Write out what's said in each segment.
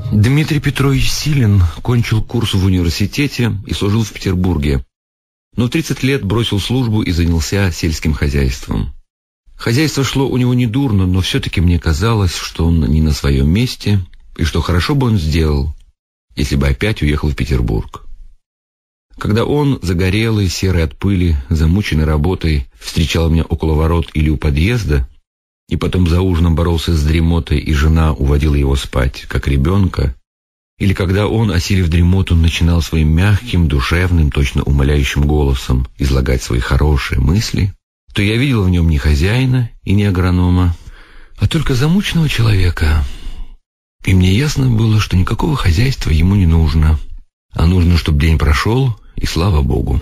Дмитрий Петрович Силин кончил курс в университете и служил в Петербурге, но в 30 лет бросил службу и занялся сельским хозяйством. Хозяйство шло у него недурно, но все-таки мне казалось, что он не на своем месте, и что хорошо бы он сделал, если бы опять уехал в Петербург. Когда он, загорелый, серый от пыли, замученный работой, встречал меня около ворот или у подъезда, и потом за ужином боролся с дремотой, и жена уводила его спать, как ребенка, или когда он, осилив дремоту, начинал своим мягким, душевным, точно умоляющим голосом излагать свои хорошие мысли, то я видел в нем не хозяина и не агронома, а только замученного человека. И мне ясно было, что никакого хозяйства ему не нужно, а нужно, чтобы день прошел, и слава Богу.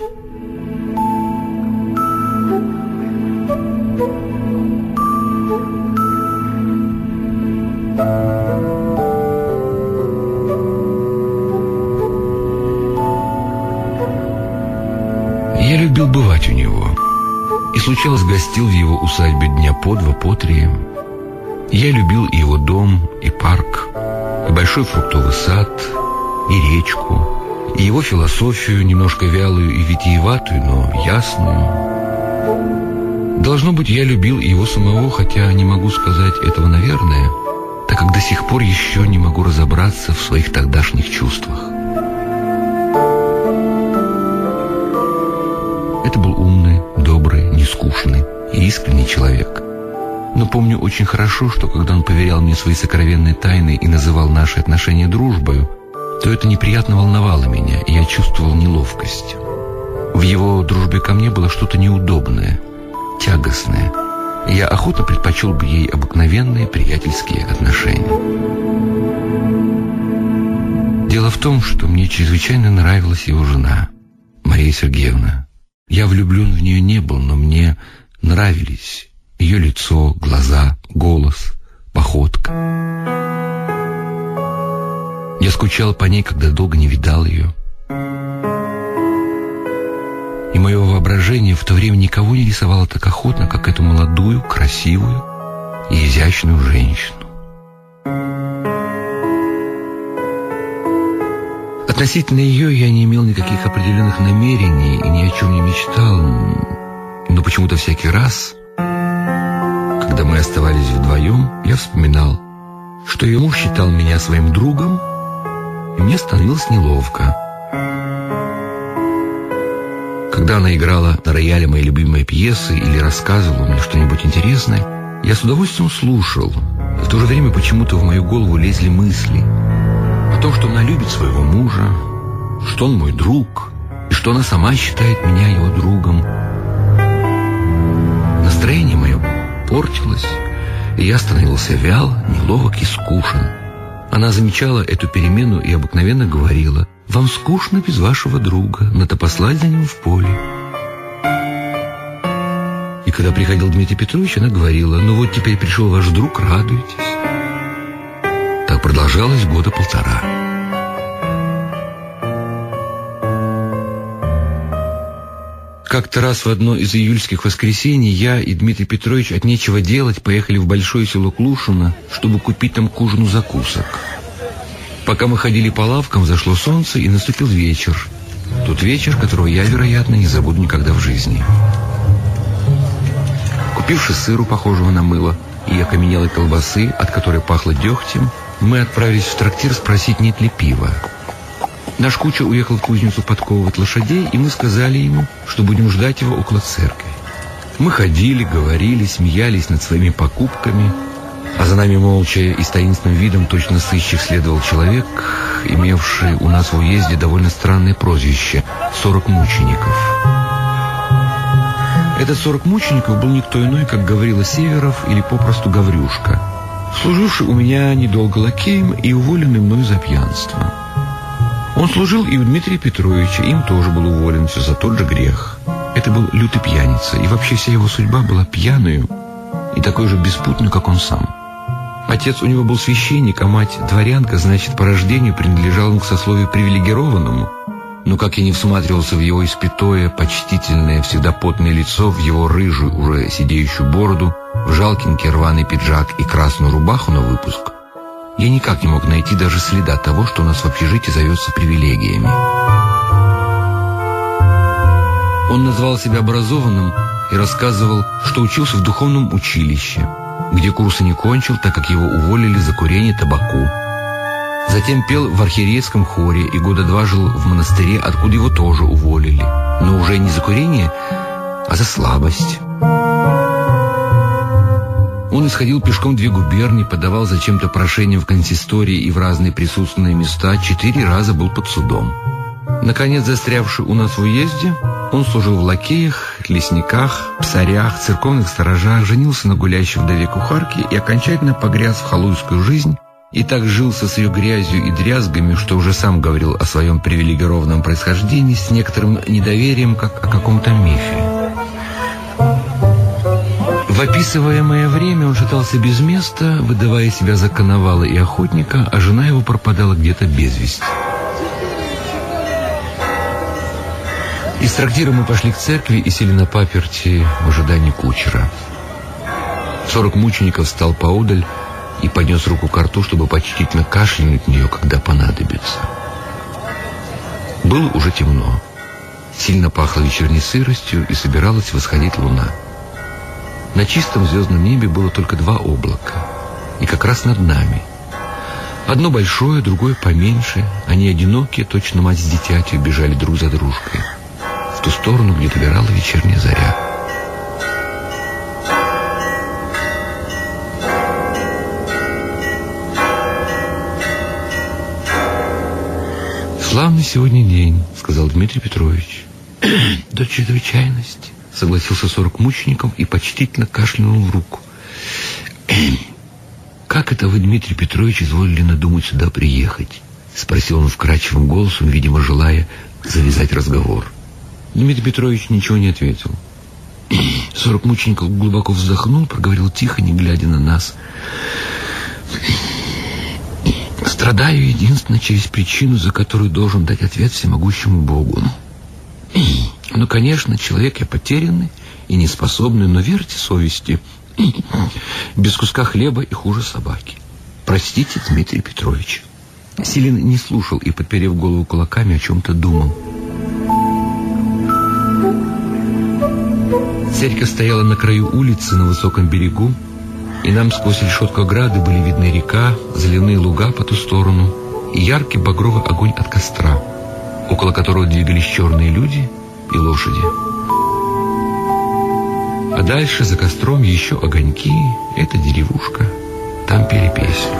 Я любил бывать у него, и случалось гостил в его усадьбе дня по два, по три. Я любил и его дом, и парк, и большой фруктовый сад, и речку, и его философию, немножко вялую и витиеватую, но ясную. Должно быть, я любил и его самого, хотя не могу сказать этого, наверное, так как до сих пор еще не могу разобраться в своих тогдашних чувствах. Это был умный, добрый, нескучный и искренний человек. Но помню очень хорошо, что когда он поверял мне свои сокровенные тайны и называл наши отношения дружбою, то это неприятно волновало меня, и я чувствовал неловкость. В его дружбе ко мне было что-то неудобное, тягостное, и я охотно предпочел бы ей обыкновенные приятельские отношения. Дело в том, что мне чрезвычайно нравилась его жена, Мария Сергеевна. Я влюблен в нее не был, но мне нравились ее лицо, глаза, голос, походка. Я скучал по ней, когда долго не видал ее. И мое воображение в то время никого не рисовало так охотно, как эту молодую, красивую и изящную женщину. Относительно ее я не имел никаких определенных намерений и ни о чем не мечтал, но почему-то всякий раз, когда мы оставались вдвоем, я вспоминал, что ее муж считал меня своим другом, и мне становилось неловко. Когда она играла на рояле мои любимые пьесы или рассказывала мне что-нибудь интересное, я с удовольствием слушал. В то же время почему-то в мою голову лезли мысли о том, что она любит своего мужа, что он мой друг, и что она сама считает меня его другом. Настроение мое портилось, и я становился вял, неловок и скучен. Она замечала эту перемену и обыкновенно говорила: «Вам скучно без вашего друга, надо послать за ним в поле». И когда приходил Дмитрий Петрович, она говорила: «Ну вот теперь пришел ваш друг, радуйтесь». Так продолжалось года полтора. Как-то раз в одно из июльских воскресений я и Дмитрий Петрович от нечего делать поехали в большое село Клушино, чтобы купить там к ужину закусок. Пока мы ходили по лавкам, взошло солнце и наступил вечер. Тот вечер, которого я, вероятно, не забуду никогда в жизни. Купивши сыру, похожего на мыло, и окаменелой колбасы, от которой пахло дегтем, мы отправились в трактир спросить, нет ли пива. Наш кучер уехал в кузницу подковывать лошадей, и мы сказали ему, что будем ждать его около церкви. Мы ходили, говорили, смеялись над своими покупками, а за нами молча и с таинственным видом точно сыщик следовал человек, имевший у нас в уезде довольно странное прозвище — 40 мучеников. Этот 40 мучеников был никто иной, как Гаврила Северов или попросту Гаврюшка, служивший у меня недолго лакеем и уволенный мною за пьянство. Он служил и у Дмитрия Петровича, им тоже был уволен за тот же грех. Это был лютый пьяница, и вообще вся его судьба была пьяную и такой же беспутной, как он сам. Отец у него был священник, а мать дворянка, значит, по рождению принадлежал он к сословию привилегированному. Но как я не всматривался в его испятое, почтительное, всегда потное лицо, в его рыжую, уже сидеющую бороду, в жалкенький рваный пиджак и красную рубаху на выпуск, Я никак не мог найти даже следа того, что у нас в общежитии зовется привилегиями. Он назвал себя образованным и рассказывал, что учился в духовном училище, где курсы не кончил, так как его уволили за курение табаку. Затем пел в архиерейском хоре и года 2 жил в монастыре, откуда его тоже уволили. Но уже не за курение, а за слабость. Он исходил пешком 2 губернии, подавал зачем-то прошение в консистории и в разные присутственные места, 4 раза был под судом. Наконец, застрявший у нас в уезде, он служил в лакеях, лесниках, псарях, церковных сторожах, женился на гулящей вдове кухарке и окончательно погряз в халуйскую жизнь, и так жился с ее грязью и дрязгами, что уже сам говорил о своем привилегированном происхождении с некоторым недоверием, как о каком-то мифе. В описываемое время он шатался без места, выдавая себя за коновала и охотника, а жена его пропадала где-то без вести. Из трактира мы пошли к церкви и сели на паперти в ожидании кучера. 40 мучеников встал поодаль и поднес руку к рту, чтобы почтительно кашлянуть в нее, когда понадобится. Было уже темно. Сильно пахло вечерней сыростью, и собиралась восходить луна. На чистом звездном небе было только 2 облака, и как раз над нами. Одно большое, другое поменьше. Они одинокие, точно мать с дитятью, бежали друг за дружкой в ту сторону, где добирала вечерняя заря. «Славный сегодня день», — сказал Дмитрий Петрович. «До чрезвычайности», — согласился 40 мучеников и почтительно кашлянул в руку. «Как это вы, Дмитрий Петрович, изволили надумать сюда приехать?» — спросил он вкрадчивым голосом, видимо, желая завязать разговор. Дмитрий Петрович ничего не ответил. 40 мучеников глубоко вздохнул, проговорил тихо, не глядя на нас. «Страдаю единственно через причину, за которую должен дать ответ всемогущему Богу. Ну, конечно, человек я потерянный и неспособный, но верьте совести, без куска хлеба и хуже собаки. Простите, Дмитрий Петрович». Силин не слушал и, подперев голову кулаками, о чем-то думал. Церковь стояла на краю улицы на высоком берегу, и нам сквозь решетку ограды были видны река, заливные луга по ту сторону и яркий багровый огонь от костра, около которого двигались черные люди и лошади. А дальше за костром еще огоньки, это деревушка, там пели песню.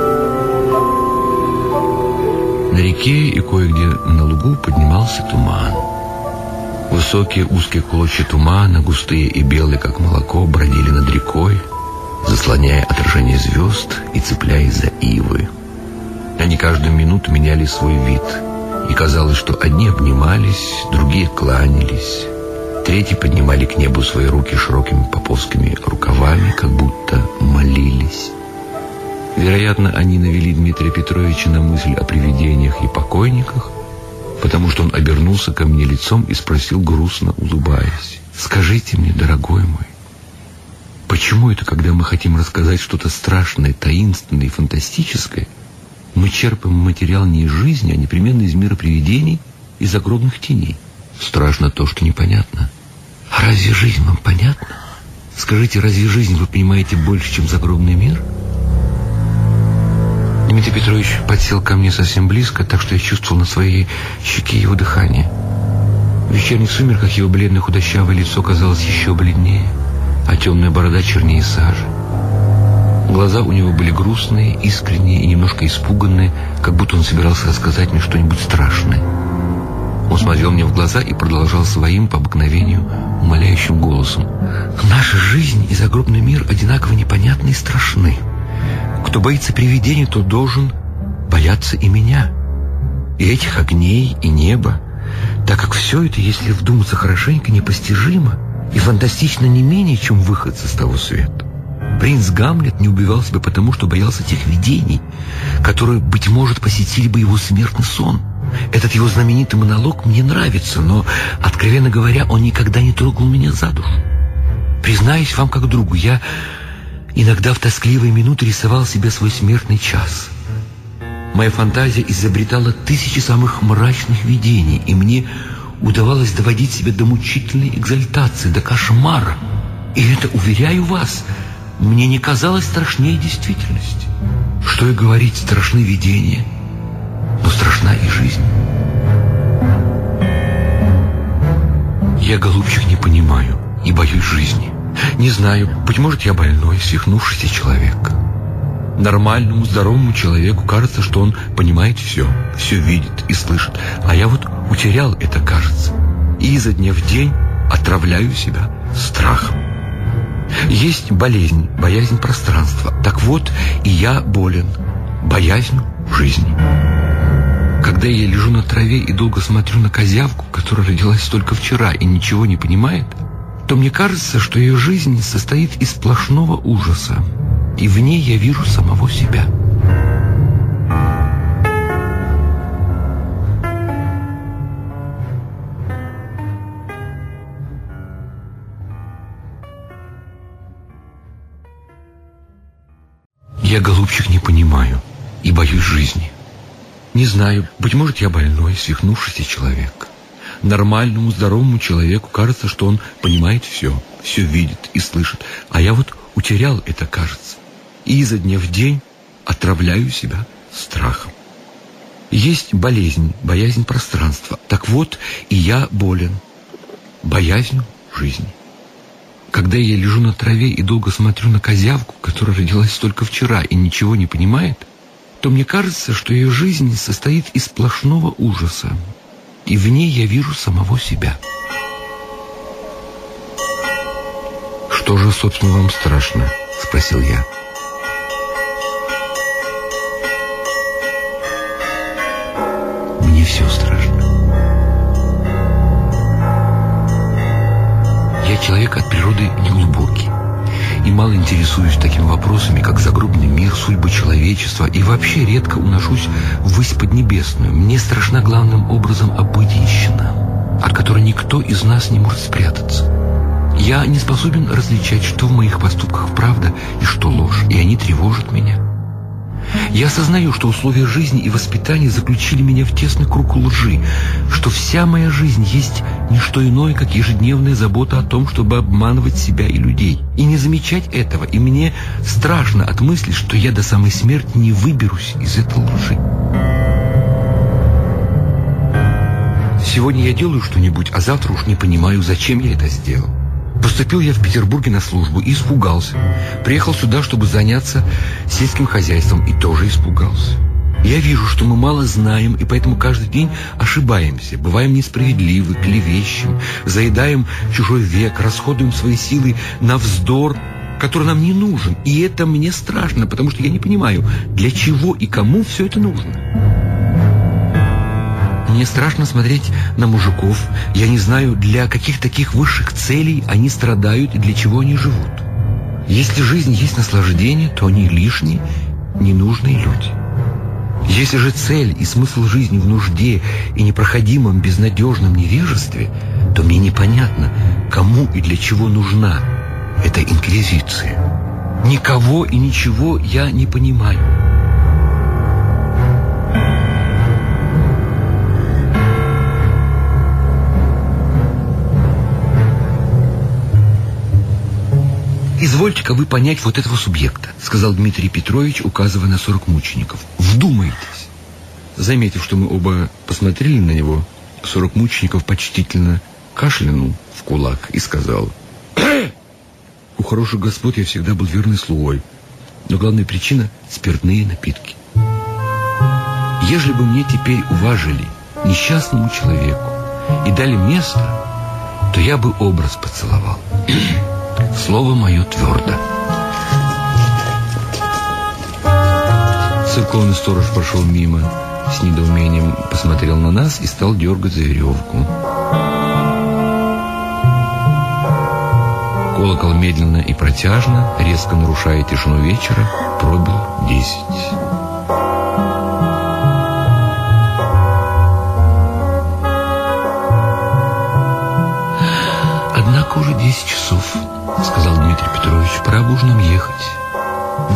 На реке и кое-где на лугу поднимался туман. Высокие узкие клочья тумана, густые и белые, как молоко, бродили над рекой, заслоняя отражение звезд и цепляясь за ивы. Они каждую минуту меняли свой вид, и казалось, что одни обнимались, другие кланялись, третьи поднимали к небу свои руки широкими поповскими рукавами, как будто молились. Вероятно, они навели Дмитрия Петровича на мысль о привидениях и покойниках, потому что он обернулся ко мне лицом и спросил, грустно улыбаясь: «Скажите мне, дорогой мой, почему это, когда мы хотим рассказать что-то страшное, таинственное и фантастическое, мы черпаем материал не из жизни, а непременно из мира привидений и загробных теней? Страшно то, что непонятно. А разве жизнь вам понятна? Скажите, разве жизнь вы понимаете больше, чем загробный мир?» Дмитрий Петрович подсел ко мне совсем близко, так что я чувствовал на своей щеке его дыхание. В вечерних сумерках его бледное худощавое лицо казалось еще бледнее, а темная борода чернее сажи. Глаза у него были грустные, искренние и немножко испуганные, как будто он собирался рассказать мне что-нибудь страшное. Он смотрел мне в глаза и продолжал своим, по обыкновению, умоляющим голосом: «Наша жизнь и загробный мир одинаково непонятны и страшны. Кто боится привидений, тот должен бояться и меня, и этих огней, и неба, так как все это, если вдуматься хорошенько, непостижимо и фантастично не менее, чем выходцы с того света. Принц Гамлет не убивал себя потому, что боялся тех видений, которые, быть может, посетили бы его смертный сон. Этот его знаменитый монолог мне нравится, но, откровенно говоря, он никогда не трогал меня за душу. Признаюсь вам как другу, я Иногда в тоскливые минуты рисовал себе свой смертный час. Моя фантазия изобретала тысячи самых мрачных видений, и мне удавалось доводить себя до мучительной экзальтации, до кошмара. И это, уверяю вас, мне не казалось страшнее действительности. Что и говорить, страшны видения, но страшна и жизнь. Я, голубчик, не понимаю и боюсь жизни. Не знаю, быть может, я больной, свихнувшийся человек. Нормальному, здоровому человеку кажется, что он понимает все видит и слышит. А я вот утерял это, кажется. И изо дня в день отравляю себя страхом. Есть болезнь, боязнь пространства. Так вот, и я болен боязнью жизни. Когда я лежу на траве и долго смотрю на козявку, которая родилась только вчера и ничего не понимает, то мне кажется, что ее жизнь состоит из сплошного ужаса, и в ней я вижу самого себя. Я, голубчик, не понимаю и боюсь жизни. Не знаю, быть может, я больной, свихнувшийся человек. Нормальному, здоровому человеку кажется, что он понимает все видит и слышит. А я вот утерял это, кажется. И изо дня в день отравляю себя страхом. Есть болезнь, боязнь пространства. Так вот, и я болен боязнью жизни. Когда я лежу на траве и долго смотрю на козявку, которая родилась только вчера и ничего не понимает, то мне кажется, что ее жизнь состоит из сплошного ужаса, и в ней я вижу самого себя. «Что же, собственно, вам страшно?» — спросил я. «Мне все страшно. Я человек от природы неглубокий и мало интересуюсь такими вопросами, как загробный мир, судьбы человечества, и вообще редко уношусь ввысь поднебесную. Мне страшна главным образом обыденщина, от которой никто из нас не может спрятаться. Я не способен различать, что в моих поступках правда и что ложь, и они тревожат меня. Я осознаю, что условия жизни и воспитания заключили меня в тесный круг лжи, что вся моя жизнь есть не что иное, как ежедневная забота о том, чтобы обманывать себя и людей, и не замечать этого, и мне страшно от мысли, что я до самой смерти не выберусь из этой лжи. Сегодня я делаю что-нибудь, а завтра уж не понимаю, зачем я это сделал. Поступил я в Петербурге на службу и испугался. Приехал сюда, чтобы заняться сельским хозяйством, и тоже испугался. Я вижу, что мы мало знаем, и поэтому каждый день ошибаемся, бываем несправедливы, клевещем, заедаем чужой век, расходуем свои силы на вздор, который нам не нужен. И это мне страшно, потому что я не понимаю, для чего и кому все это нужно. Мне страшно смотреть на мужиков. Я не знаю, для каких таких высших целей они страдают и для чего они живут. Если жизнь есть наслаждение, то они лишние, ненужные люди. Если же цель и смысл жизни в нужде и непроходимом безнадежном невежестве, то мне непонятно, кому и для чего нужна эта инквизиция. Никого и ничего я не понимаю. «Извольте-ка вы понять вот этого субъекта», — сказал Дмитрий Петрович, указывая на 40 мучеников. «Вдумайтесь». Заметив, что мы оба посмотрели на него, 40 мучеников почтительно кашлянул в кулак и сказал: «У хороших господ я всегда был верный слугой, но главная причина — спиртные напитки. Ежели бы мне теперь уважили несчастному человеку и дали место, то я бы образ поцеловал. Слово мое твердо». Церковный сторож прошел мимо, с недоумением посмотрел на нас и стал дергать за веревку. Колокол медленно и протяжно, резко нарушая тишину вечера, пробил 10. «Однако уже 10 часов», — сказал Дмитрий Петрович, — «пора бы уж нам ехать».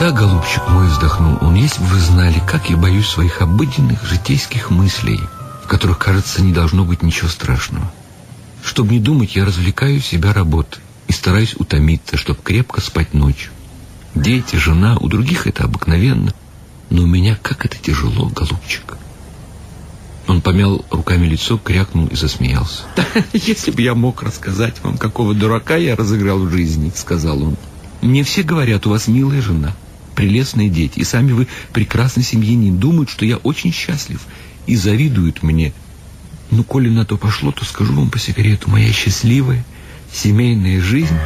Да, голубчик мой, вздохнул он, если бы вы знали, как я боюсь своих обыденных житейских мыслей, в которых, кажется, не должно быть ничего страшного. Чтобы не думать, я развлекаю себя работой и стараюсь утомиться, чтобы крепко спать ночью. Дети, жена, у других это обыкновенно, но у меня как это тяжело, голубчик. Он помял руками лицо, крякнул и засмеялся. «Если бы я мог рассказать вам, какого дурака я разыграл в жизни», — сказал он. «Мне все говорят, у вас милая жена, прелестные дети, и сами вы прекрасный семьянин, думают, что я очень счастлив и завидуют мне. Ну, коли на то пошло, то скажу вам по секрету, моя счастливая семейная жизнь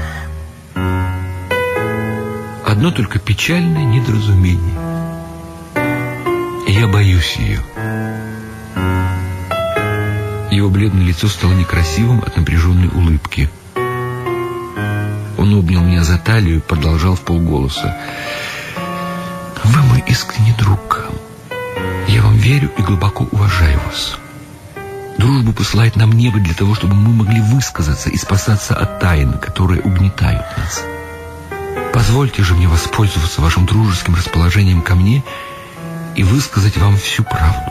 — одно только печальное недоразумение. Я боюсь ее». Его бледное лицо стало некрасивым от напряженной улыбки. Он обнял меня за талию и продолжал вполголоса. «Вы мой искренний друг. Я вам верю и глубоко уважаю вас. Дружба посылает нам небо для того, чтобы мы могли высказаться и спасаться от тайн, которые угнетают нас. Позвольте же мне воспользоваться вашим дружеским расположением ко мне и высказать вам всю правду.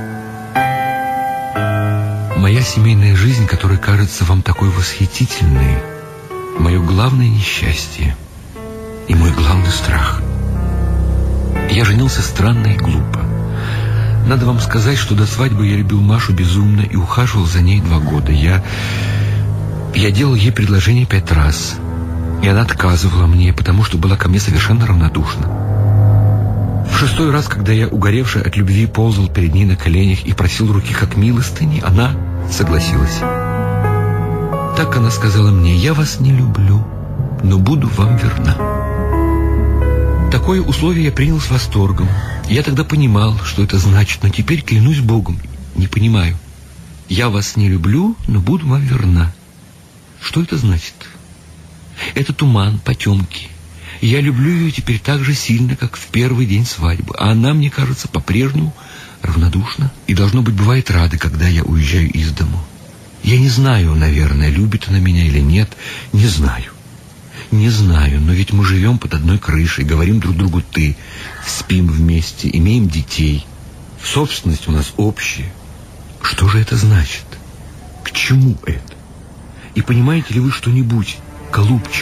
Моя семейная жизнь, которая кажется вам такой восхитительной, мое главное несчастье и мой главный страх. Я женился странно и глупо. Надо вам сказать, что до свадьбы я любил Машу безумно и ухаживал за ней 2 года. Я делал ей предложение 5 раз, и она отказывала мне, потому что была ко мне совершенно равнодушна. В 6-й раз, когда я, угоревший от любви, ползал перед ней на коленях и просил руки как милостыни, она согласилась. Так она сказала мне: «Я вас не люблю, но буду вам верна». Такое условие я принял с восторгом. Я тогда понимал, что это значит, но теперь, клянусь Богом, не понимаю. «Я вас не люблю, но буду вам верна». Что это значит? Это туман, потемки. Я люблю ее теперь так же сильно, как в первый день свадьбы, а она, мне кажется, по-прежнему равнодушна и, должно быть, бывает рада, когда я уезжаю из дому. Я не знаю, наверное, любит она меня или нет, не знаю. Не знаю, но ведь мы живем под одной крышей, говорим друг другу «ты», спим вместе, имеем детей. Собственность у нас общая. Что же это значит? К чему это? И понимаете ли вы что-нибудь, голубчик?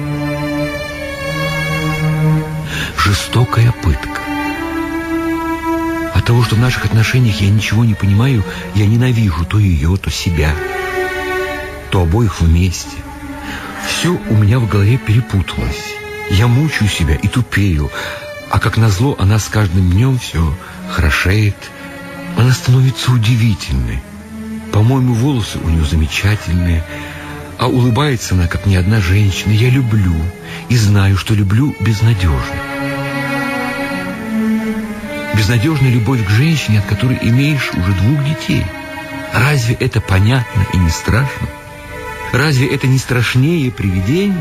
Жестокая пытка. От того, что в наших отношениях я ничего не понимаю, я ненавижу то ее, то себя, то обоих вместе. Все у меня в голове перепуталось. Я мучаю себя и тупею, а как назло она с каждым днем все хорошеет. Она становится удивительной. По-моему, волосы у нее замечательные, а улыбается она, как ни одна женщина. Я люблю и знаю, что люблю безнадежно. Безнадежная любовь к женщине, от которой имеешь уже 2 детей. Разве это понятно и не страшно? Разве это не страшнее привидений?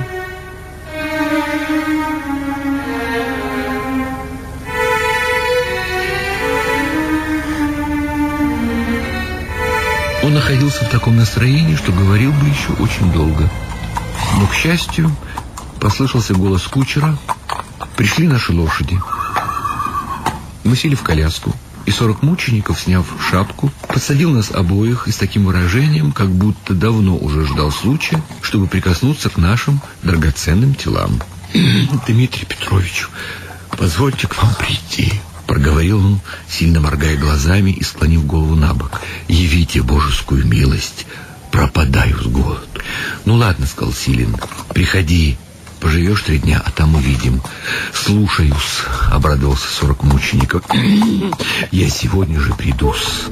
Он находился в таком настроении, что говорил бы еще очень долго. Но, к счастью, послышался голос кучера. Пришли наши лошади. Мы сели в коляску, и 40 мучеников, сняв шапку, подсадил нас обоих и с таким выражением, как будто давно уже ждал случая, чтобы прикоснуться к нашим драгоценным телам. «Дмитрий Петрович, позвольте к вам прийти», — проговорил он, сильно моргая глазами и склонив голову на бок. «Явите божескую милость, пропадаю с голоду». «Ну ладно», — сказал Силин, — «приходи. Поживешь 3 дня, а там увидим». «Слушаюсь», — обрадовался 40 мучеников. «Я сегодня же приду-с».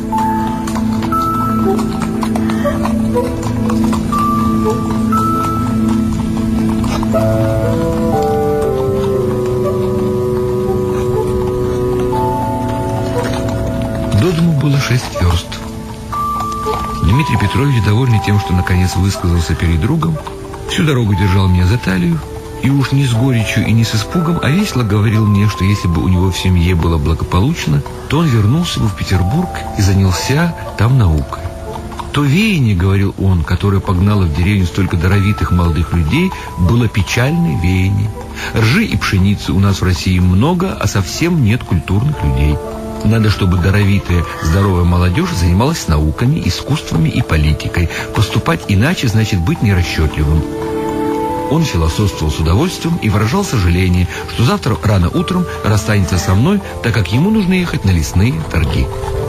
До дому было 6 верст. Дмитрий Петрович, довольный тем, что наконец высказался перед другом, всю дорогу держал меня за талию и уж не с горечью и не с испугом, а весело говорил мне, что если бы у него в семье было благополучно, то он вернулся бы в Петербург и занялся там наукой. То веяние, говорил он, которое погнало в деревню столько даровитых молодых людей, было печальное веяние. Ржи и пшеницы у нас в России много, а совсем нет культурных людей. Надо, чтобы даровитая, здоровая молодежь занималась науками, искусствами и политикой. Поступать иначе значит быть нерасчетливым. Он философствовал с удовольствием и выражал сожаление, что завтра рано утром расстанется со мной, так как ему нужно ехать на лесные торги.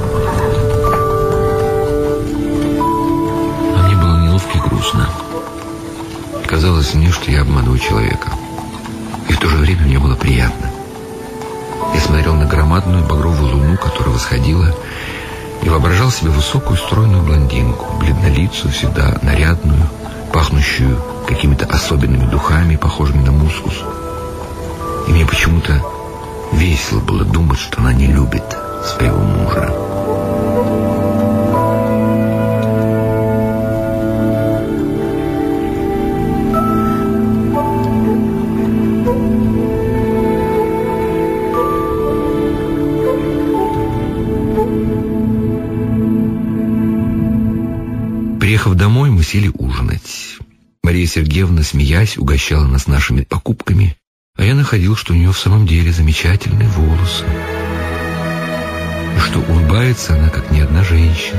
А мне было неловко и грустно. Казалось мне, что я обманываю человека. И в то же время мне было приятно. Я смотрел на громадную багровую луну, которая восходила, и воображал себе высокую стройную блондинку, бледнолицую, всегда нарядную, пахнущую какими-то особенными духами, похожими на мускус. И мне почему-то весело было думать, что она не любит своего мужа. Приехав домой, мы сели ужинать. Мария Сергеевна, смеясь, угощала нас нашими покупками, а я находил, что у нее в самом деле замечательные волосы, и что улыбается она, как ни одна женщина.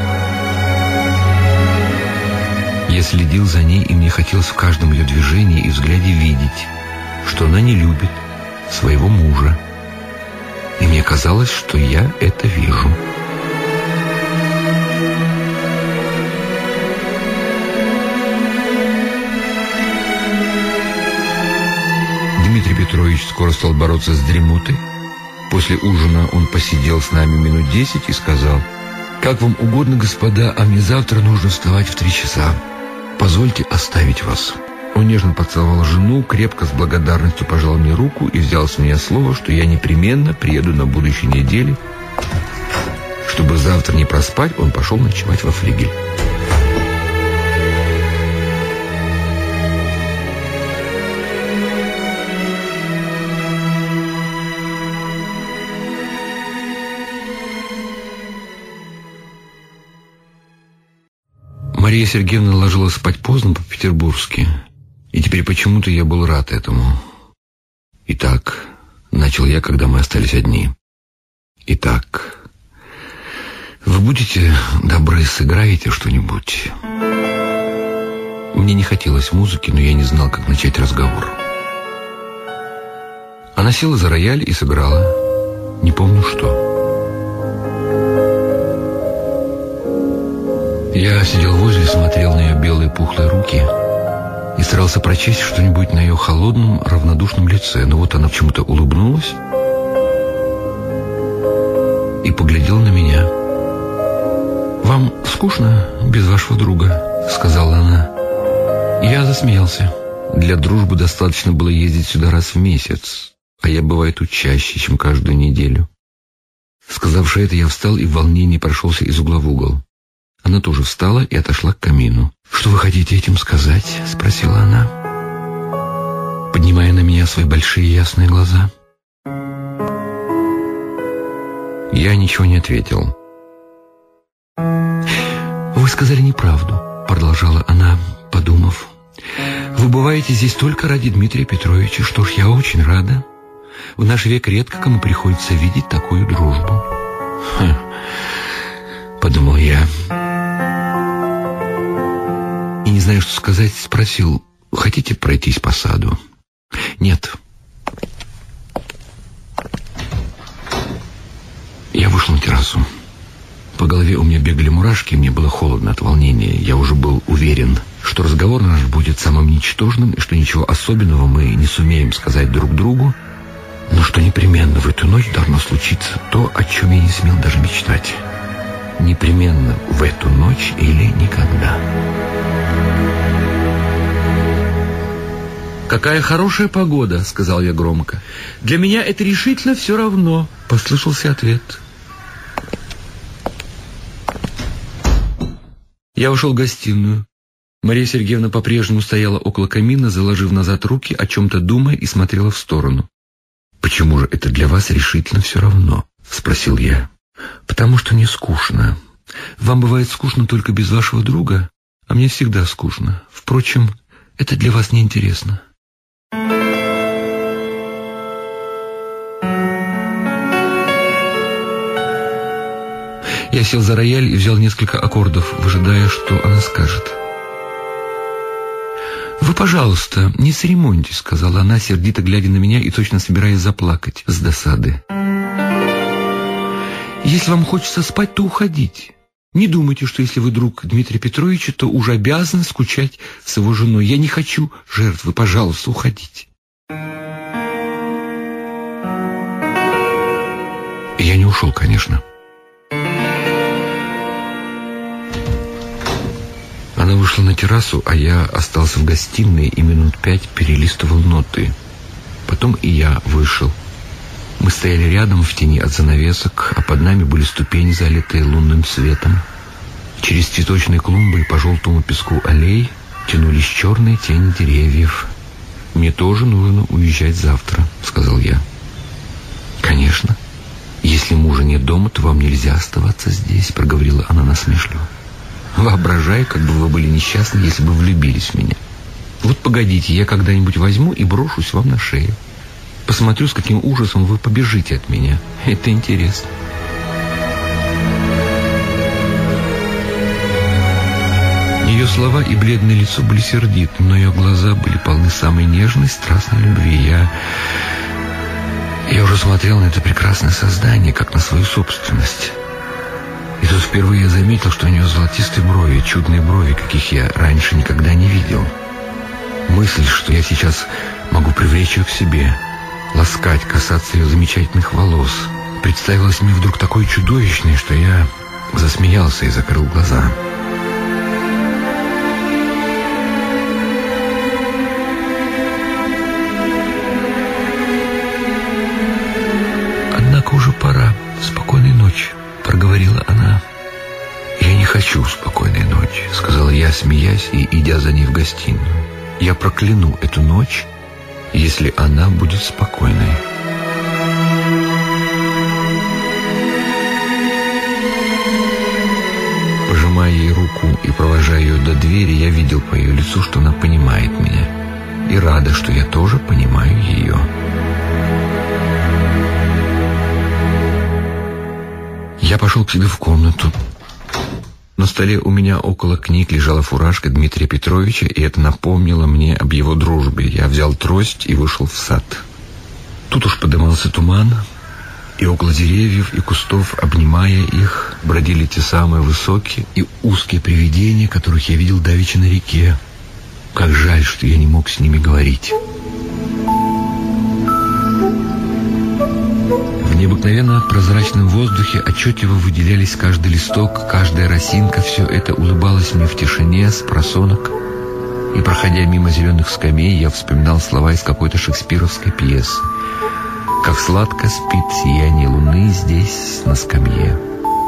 Я следил за ней, и мне хотелось в каждом ее движении и взгляде видеть, что она не любит своего мужа. И мне казалось, что я это вижу. Дмитрий Петрович скоро стал бороться с дремотой. После ужина он посидел с нами минут 10 и сказал: «Как вам угодно, господа, а мне завтра нужно вставать в 3 часа. Позвольте оставить вас». Он нежно поцеловал жену, крепко с благодарностью пожал мне руку и взял с меня слово, что я непременно приеду на будущей неделе. Чтобы завтра не проспать, он пошел ночевать во флигель. Мария Сергеевна ложилась спать поздно по-петербургски, и теперь почему-то я был рад этому. «Итак», — начал я, когда мы остались одни, «итак, вы будете добры, сыграете что-нибудь?» Мне не хотелось музыки, но я не знал, как начать разговор. Она села за рояль и сыграла, не помню что. Я сидел возле, смотрел на ее белые пухлые руки и старался прочесть что-нибудь на ее холодном, равнодушном лице. Но вот она почему-то улыбнулась и поглядела на меня. «Вам скучно без вашего друга?» — сказала она. Я засмеялся. Для дружбы достаточно было ездить сюда раз в месяц, а я бываю тут чаще, чем каждую неделю. Сказавши это, я встал и в волнении прошелся из угла в угол. Она тоже встала и отошла к камину. «Что вы хотите этим сказать?» — спросила она, поднимая на меня свои большие ясные глаза. Я ничего не ответил. «Вы сказали неправду», — продолжала она, подумав. «Вы бываете здесь только ради Дмитрия Петровича. Что ж, я очень рада. В наш век редко кому приходится видеть такую дружбу». Подумал я. И не знаю, что сказать, спросил: «Хотите пройтись по саду?» «Нет». Я вышел на террасу. По голове у меня бегали мурашки, мне было холодно от волнения. Я уже был уверен, что разговор наш будет самым ничтожным, и что ничего особенного мы не сумеем сказать друг другу, но что непременно в эту ночь должно случиться то, о чем я не смел даже мечтать. Непременно в эту ночь или никогда. «Какая хорошая погода», — сказал я громко. «Для меня это решительно все равно», — послышался ответ. Я ушел в гостиную. Мария Сергеевна по-прежнему стояла около камина, заложив назад руки, о чем-то думая, и смотрела в сторону. «Почему же это для вас решительно все равно?» — спросил я. «Потому что мне скучно. Вам бывает скучно только без вашего друга, а мне всегда скучно. Впрочем, это для вас неинтересно. Я сел за рояль и взял несколько аккордов, выжидая, что она скажет. «Вы, пожалуйста, не церемоньтесь», — сказала она, сердито глядя на меня и точно собираясь заплакать с досады. «Если вам хочется спать, то уходите. Не думайте, что если вы друг Дмитрия Петровича, то уже обязаны скучать с его женой. Я не хочу жертвы. Пожалуйста, уходите». И я не ушел, конечно. Она вышла на террасу, а я остался в гостиной и минут 5 перелистывал ноты. Потом и я вышел. Мы стояли рядом в тени от занавесок, а под нами были ступени, залитые лунным светом. Через цветочные клумбы и по желтому песку аллей тянулись черные тени деревьев. «Мне тоже нужно уезжать завтра», — сказал я. «Конечно. Если мужа нет дома, то вам нельзя оставаться здесь», — проговорила она насмешливо. «Воображаю, как бы вы были несчастны, если бы влюбились в меня. Вот погодите, я когда-нибудь возьму и брошусь вам на шею. Посмотрю, с каким ужасом вы побежите от меня. Это интересно». Ее слова и бледное лицо были сердиты, но ее глаза были полны самой нежной, страстной любви. Я уже смотрел на это прекрасное создание, как на свою собственность. И тут впервые я заметил, что у нее золотистые брови, чудные брови, каких я раньше никогда не видел. Мысль, что я сейчас могу привлечь ее к себе, ласкать, касаться ее замечательных волос, представилась мне вдруг такой чудовищной, что я засмеялся и закрыл глаза. «Однако уже пора. Спокойной ночи», — проговорила она. «Я не хочу спокойной ночи», — сказала я, смеясь и идя за ней в гостиную. «Я прокляну эту ночь, если она будет спокойной». Пожимая ей руку и провожая ее до двери, я видел по ее лицу, что она понимает меня, и рада, что я тоже понимаю ее. Я пошел к себе в комнату. На столе у меня около книг лежала фуражка Дмитрия Петровича, и это напомнило мне об его дружбе. Я взял трость и вышел в сад. Тут уж подымался туман, и около деревьев и кустов, обнимая их, бродили те самые высокие и узкие привидения, которых я видел давеча на реке. Как жаль, что я не мог с ними говорить. В необыкновенно прозрачном воздухе отчетливо выделялись каждый листок, каждая росинка. Все это улыбалось мне в тишине с просонок. И, проходя мимо зеленых скамей, я вспоминал слова из какой-то шекспировской пьесы. «Как сладко спит сияние луны здесь, на скамье».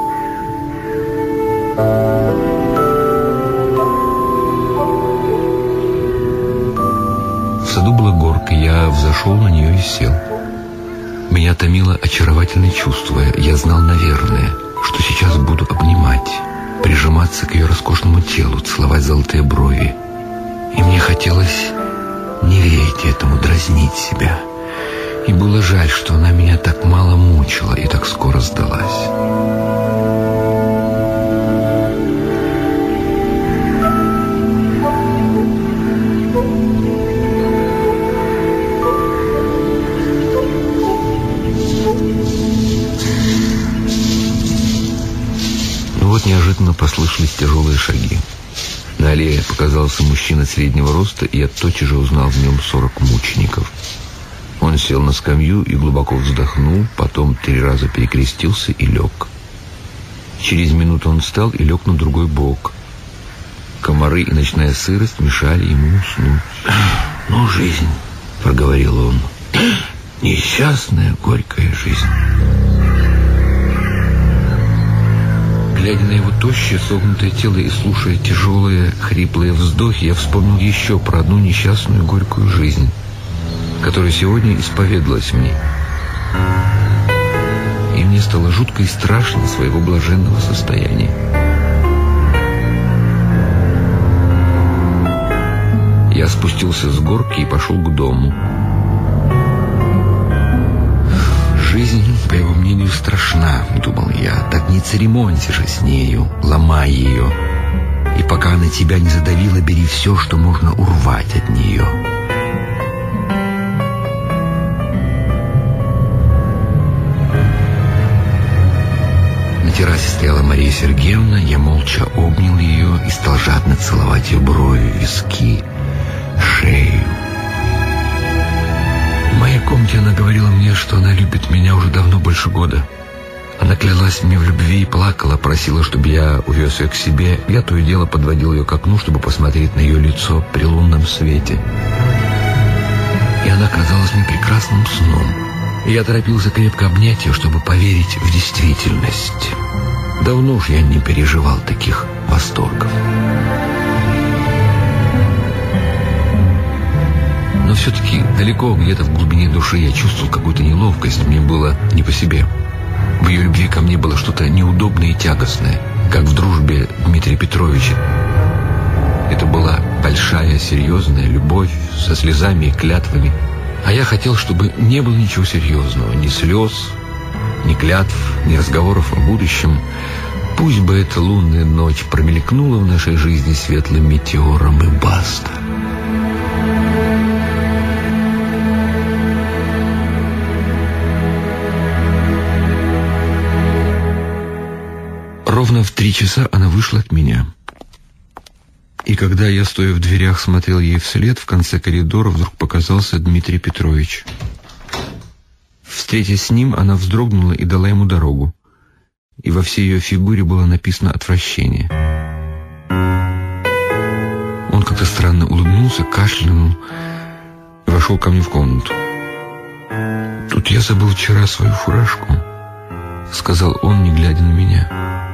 В саду была горка, я взошел на нее и сел. Меня томило очаровательное чувство. Я знал, наверное, что сейчас буду обнимать, прижиматься к ее роскошному телу, целовать золотые брови. И мне хотелось не верить этому, дразнить себя. И было жаль, что она меня так мало мучила и так скоро сдалась. Вот неожиданно послышались тяжелые шаги. На аллее показался мужчина среднего роста, и я тотчас же узнал в нем 40 мучеников. Он сел на скамью и глубоко вздохнул, потом 3 раза перекрестился и лег. Через минуту он встал и лег на другой бок. Комары и ночная сырость мешали ему уснуть. «Ну, жизнь», — проговорил он, — «несчастная, горькая жизнь». Глядя на его тощее, согнутое тело и слушая тяжелые, хриплые вздохи, я вспомнил еще про одну несчастную, горькую жизнь, которая сегодня исповедалась мне. И мне стало жутко и страшно своего блаженного состояния. Я спустился с горки и пошел к дому. «Жизнь, по его мнению, страшна», — думал я. «Так не церемонься же с нею, ломай ее. И пока она тебя не задавила, бери все, что можно урвать от нее». На террасе стояла Мария Сергеевна, я молча обнял ее и стал жадно целовать ее брови, виски, шею. В моей комнате она говорила мне, что она любит меня уже давно, больше года. Она клялась мне в любви и плакала, просила, чтобы я увез ее к себе. Я то и дело подводил ее к окну, чтобы посмотреть на ее лицо при лунном свете. И она казалась мне прекрасным сном. И я торопился крепко обнять ее, чтобы поверить в действительность. Давно уж я не переживал таких восторгов. Но все-таки далеко, где-то в глубине души я чувствовал какую-то неловкость, мне было не по себе. В ее любви ко мне было что-то неудобное и тягостное, как в дружбе Дмитрия Петровича. Это была большая, серьезная любовь со слезами и клятвами. А я хотел, чтобы не было ничего серьезного, ни слез, ни клятв, ни разговоров о будущем. Пусть бы эта лунная ночь промелькнула в нашей жизни светлым метеором, и баста. Ровно в 3 часа она вышла от меня. И когда я, стоя в дверях, смотрел ей вслед, в конце коридора вдруг показался Дмитрий Петрович. Встретясь с ним, она вздрогнула и дала ему дорогу. И во всей ее фигуре было написано отвращение. Он как-то странно улыбнулся, кашлянул и вошел ко мне в комнату. «Тут я забыл вчера свою фуражку», — сказал он, не глядя на меня.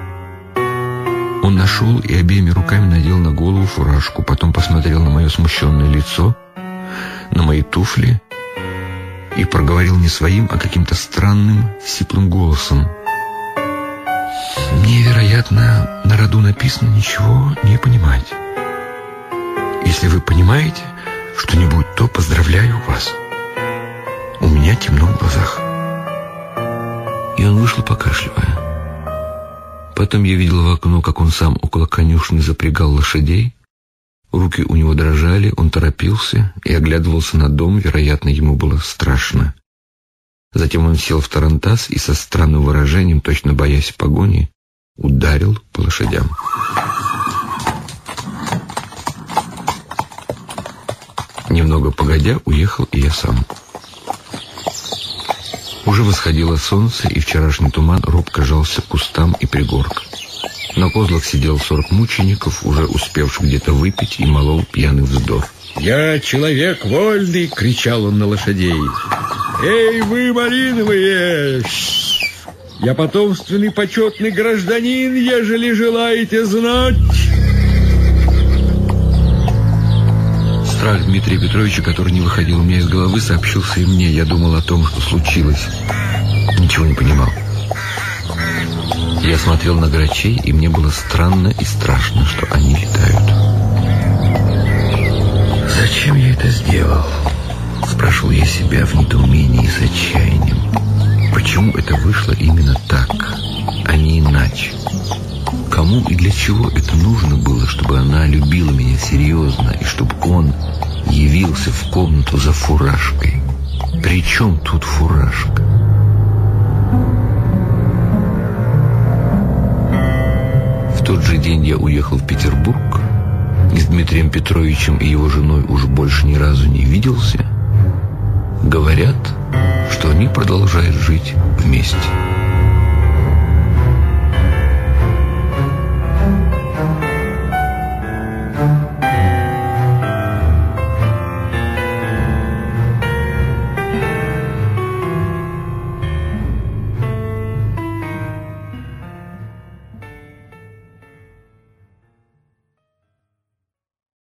Он нашел и обеими руками надел на голову фуражку, потом посмотрел на мое смущенное лицо, на мои туфли и проговорил не своим, а каким-то странным, сиплым голосом. «Мне, вероятно, на роду написано ничего не понимать. Если вы понимаете что-нибудь, то поздравляю вас. У меня темно в глазах». И он вышел, покашливая. Потом я видел в окно, как он сам около конюшни запрягал лошадей. Руки у него дрожали, он торопился и оглядывался на дом, вероятно, ему было страшно. Затем он сел в тарантас и со странным выражением, точно боясь погони, ударил по лошадям. Немного погодя, уехал и я сам. Уже восходило солнце, и вчерашний туман робко жался к кустам и пригоркам. На козлах сидел 40 мучеников, уже успевших где-то выпить, и молол пьяный вздор. «Я человек вольный!» — кричал он на лошадей. «Эй, вы, малиновые! Я потомственный почетный гражданин, ежели желаете знать!» Страх Дмитрия Петровича, который не выходил у меня из головы, сообщился и мне. Я думал о том, что случилось. Ничего не понимал. Я смотрел на грачей, и мне было странно и страшно, что они летают. «Зачем я это сделал?» — спрашивал я себя в недоумении и с отчаянием. Почему это вышло именно так, а не иначе? Кому и для чего это нужно было, чтобы она любила меня серьезно, и чтобы он явился в комнату за фуражкой? При чем тут фуражка? В тот же день я уехал в Петербург, и с Дмитрием Петровичем и его женой уж больше ни разу не виделся. Говорят, что они продолжают жить вместе.